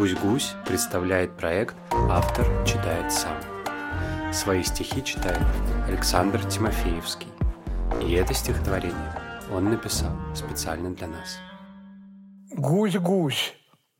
«Гусь-гусь» представляет проект «Автор читает сам». Свои стихи читает Александр Тимофеевский. И это стихотворение он написал специально для нас. Гусь-гусь.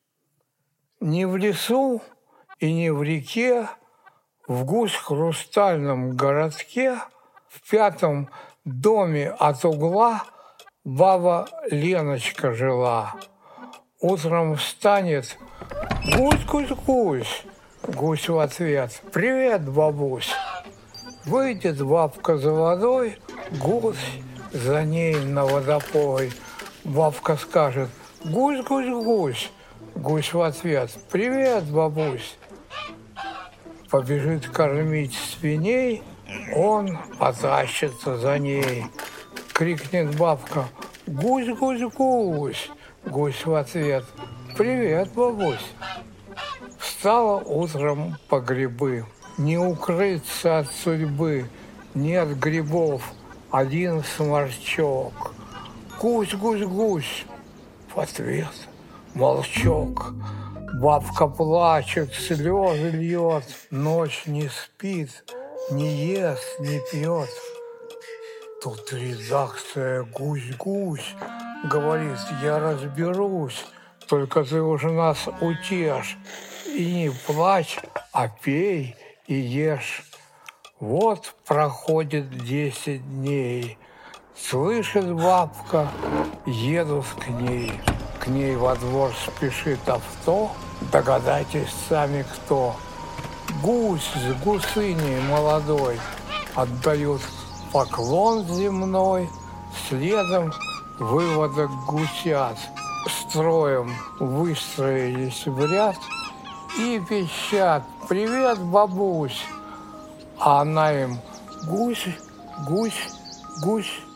Не в лесу и не в реке, в гусь-хрустальном городке, в 5-м доме от угла баба Леночка жила. Утром встанет: гусь-гусь-гусь. Гусь в ответ: привет, бабусь. Выйдет бабка за водой, гусь за ней на водопой. Бабка скажет: гусь-гусь-гусь. Гусь в ответ: привет, бабусь. Побежит кормить свиней, он потащится за ней. Крикнет бабка: гусь-гусь-гусь. Гусь в ответ: привет, бабусь. Встала утром по грибы, не укрыться от судьбы, нет грибов, один сморчок. Гусь-гусь-гусь. В ответ молчок. Бабка плачет, слезы льет, ночь не спит, не ест, не пьет. Тут редакция «Гусь-гусь» говорит: я разберусь, только ты уже нас утешь. И не плачь, а пей и ешь. Вот проходит 10 дней. Слышит бабка, едут к ней. К ней во двор спешит авто. Догадайтесь сами, кто. Гусь с гусыней молодой отдают поклон земной. Следом выводок гусят строем выстроились в ряд и пищат: привет, бабусь. А она им: гусь, гусь, гусь.